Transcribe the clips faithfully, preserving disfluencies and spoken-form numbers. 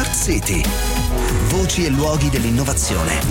Smart City. Voci e luoghi dell'innovazione.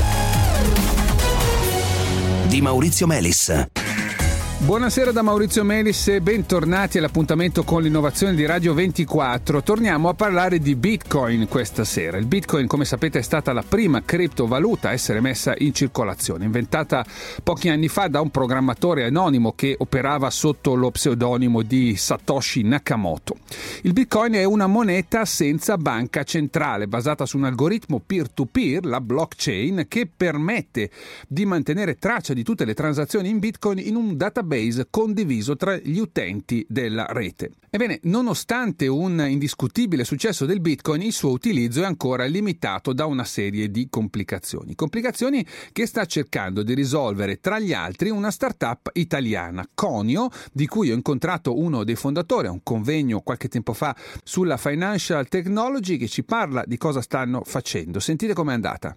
Di Maurizio Melis. Buonasera da Maurizio Melis e bentornati all'appuntamento con l'innovazione di Radio ventiquattro. Torniamo a parlare di Bitcoin questa sera. Il Bitcoin, come sapete, è stata la prima criptovaluta a essere messa in circolazione, inventata pochi anni fa da un programmatore anonimo che operava sotto lo pseudonimo di Satoshi Nakamoto. Il Bitcoin è una moneta senza banca centrale, basata su un algoritmo peer-to-peer, la blockchain, che permette di mantenere traccia di tutte le transazioni in Bitcoin in un database condiviso tra gli utenti della rete. Ebbene, nonostante un indiscutibile successo del Bitcoin, il suo utilizzo è ancora limitato da una serie di complicazioni. Complicazioni che sta cercando di risolvere, tra gli altri, una startup italiana, Conio, di cui ho incontrato uno dei fondatori a un convegno qualche tempo fa sulla Financial Technology, che ci parla di cosa stanno facendo. Sentite com'è andata.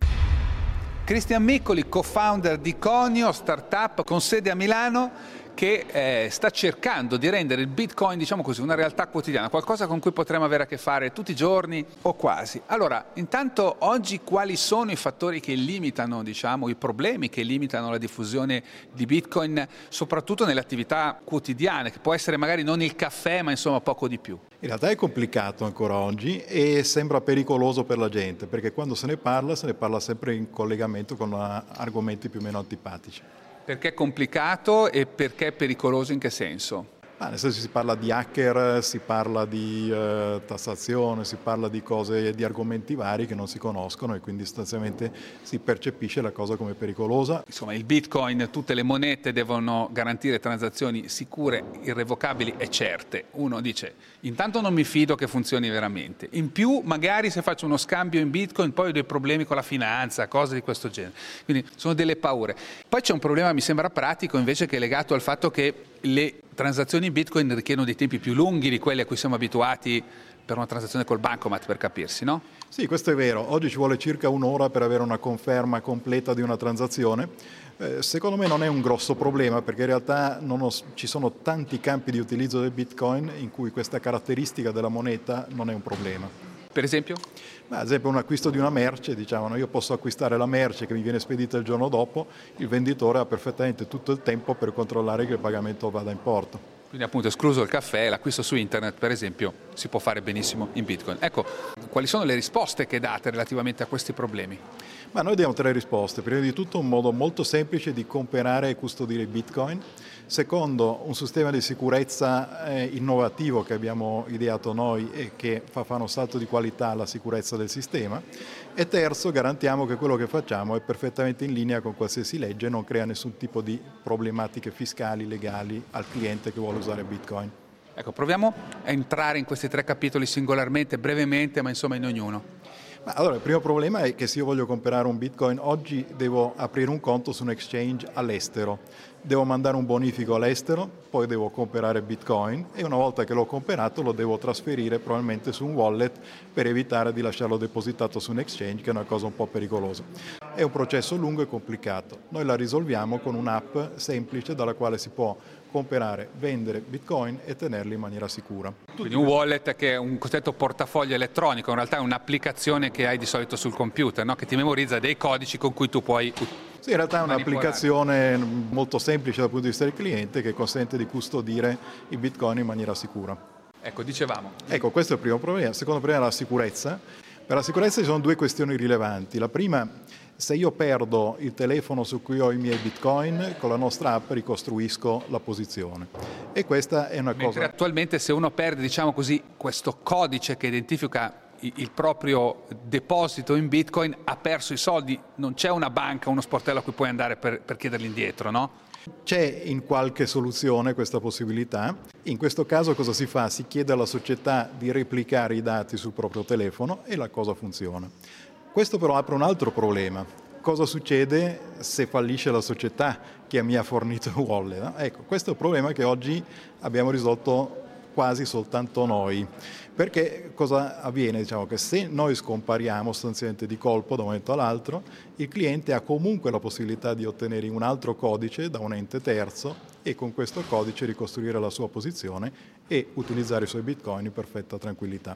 Cristian Miccoli, co-founder di Conio, startup con sede a Milano, che eh, sta cercando di rendere il Bitcoin, diciamo così, una realtà quotidiana, qualcosa con cui potremo avere a che fare tutti i giorni o quasi. Allora, intanto oggi quali sono i fattori che limitano, diciamo, i problemi che limitano la diffusione di Bitcoin, soprattutto nelle attività quotidiane, che può essere magari non il caffè, ma insomma poco di più? In realtà è complicato ancora oggi e sembra pericoloso per la gente, perché quando se ne parla, se ne parla sempre in collegamento con argomenti più o meno antipatici. Perché è complicato e perché è pericoloso in che senso? Ah, nel senso si parla di hacker, si parla di eh, tassazione, si parla di cose, di argomenti vari che non si conoscono e quindi sostanzialmente si percepisce la cosa come pericolosa. Insomma, il Bitcoin, tutte le monete devono garantire transazioni sicure, irrevocabili e certe. Uno dice, intanto non mi fido che funzioni veramente. In più, magari se faccio uno scambio in Bitcoin poi ho dei problemi con la finanza, cose di questo genere. Quindi sono delle paure. Poi c'è un problema, mi sembra pratico, invece, che è legato al fatto che le transazioni in Bitcoin richiedono dei tempi più lunghi di quelli a cui siamo abituati per una transazione col bancomat, per capirsi, no? Sì, questo è vero. Oggi ci vuole circa un'ora per avere una conferma completa di una transazione. Eh, secondo me non è un grosso problema, perché in realtà non ho, ci sono tanti campi di utilizzo del Bitcoin in cui questa caratteristica della moneta non è un problema. Per esempio? Ma, ad esempio un acquisto di una merce, diciamo, io posso acquistare la merce che mi viene spedita il giorno dopo, il venditore ha perfettamente tutto il tempo per controllare che il pagamento vada in porto. Quindi appunto escluso il caffè, l'acquisto su internet per esempio si può fare benissimo in Bitcoin. Ecco, quali sono le risposte che date relativamente a questi problemi? Ma noi diamo tre risposte. Prima di tutto un modo molto semplice di comprare e custodire i Bitcoin. Secondo, un sistema di sicurezza eh, innovativo che abbiamo ideato noi e che fa fare un salto di qualità alla sicurezza del sistema. E terzo, garantiamo che quello che facciamo è perfettamente in linea con qualsiasi legge e non crea nessun tipo di problematiche fiscali, legali al cliente che vuole usare Bitcoin. Ecco, proviamo a entrare in questi tre capitoli singolarmente, brevemente, ma insomma in ognuno. Ma allora, il primo problema è che se io voglio comprare un Bitcoin oggi devo aprire un conto su un exchange all'estero, devo mandare un bonifico all'estero, poi devo comprare Bitcoin e una volta che l'ho comprato lo devo trasferire probabilmente su un wallet per evitare di lasciarlo depositato su un exchange, che è una cosa un po' pericolosa. È un processo lungo e complicato. Noi la risolviamo con un'app semplice dalla quale si può comprare, vendere Bitcoin e tenerli in maniera sicura. Quindi un wallet che è un cosiddetto portafoglio elettronico, in realtà è un'applicazione che hai di solito sul computer, no? Che ti memorizza dei codici con cui tu puoi Sì, in realtà è un'applicazione molto semplice dal punto di vista del cliente che consente di custodire i Bitcoin in maniera sicura. Ecco, dicevamo. Ecco, questo è il primo problema. Il secondo problema è la sicurezza. Per la sicurezza ci sono due questioni rilevanti. La prima, se io perdo il telefono su cui ho i miei Bitcoin, con la nostra app ricostruisco la posizione. E questa è una Mentre cosa... attualmente se uno perde, diciamo così, questo codice che identifica il proprio deposito in Bitcoin, ha perso i soldi, non c'è una banca, uno sportello a cui puoi andare per, per chiederli indietro, no? C'è in qualche soluzione questa possibilità. In questo caso cosa si fa? Si chiede alla società di replicare i dati sul proprio telefono e la cosa funziona. Questo però apre un altro problema. Cosa succede se fallisce la società che mi ha fornito il wallet? No? Ecco, questo è un problema che oggi abbiamo risolto quasi soltanto noi. Perché cosa avviene? Diciamo che se noi scompariamo sostanzialmente di colpo da un momento all'altro, il cliente ha comunque la possibilità di ottenere un altro codice da un ente terzo e con questo codice ricostruire la sua posizione e utilizzare i suoi bitcoin in perfetta tranquillità.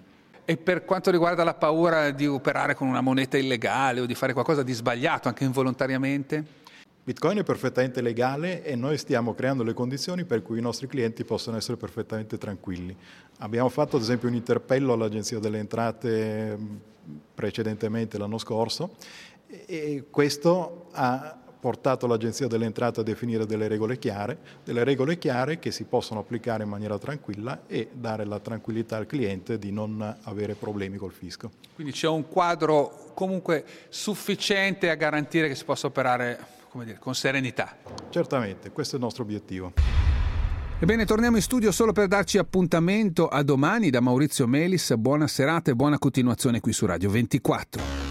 E per quanto riguarda la paura di operare con una moneta illegale o di fare qualcosa di sbagliato, anche involontariamente? Bitcoin è perfettamente legale e noi stiamo creando le condizioni per cui i nostri clienti possano essere perfettamente tranquilli. Abbiamo fatto ad esempio un interpello all'Agenzia delle Entrate precedentemente l'anno scorso e questo ha portato l'Agenzia delle Entrate a definire delle regole chiare, delle regole chiare che si possono applicare in maniera tranquilla e dare la tranquillità al cliente di non avere problemi col fisco. Quindi c'è un quadro comunque sufficiente a garantire che si possa operare, come dire, con serenità. Certamente, questo è il nostro obiettivo. Ebbene, torniamo in studio solo per darci appuntamento a domani da Maurizio Melis. Buona serata e buona continuazione qui su Radio ventiquattro.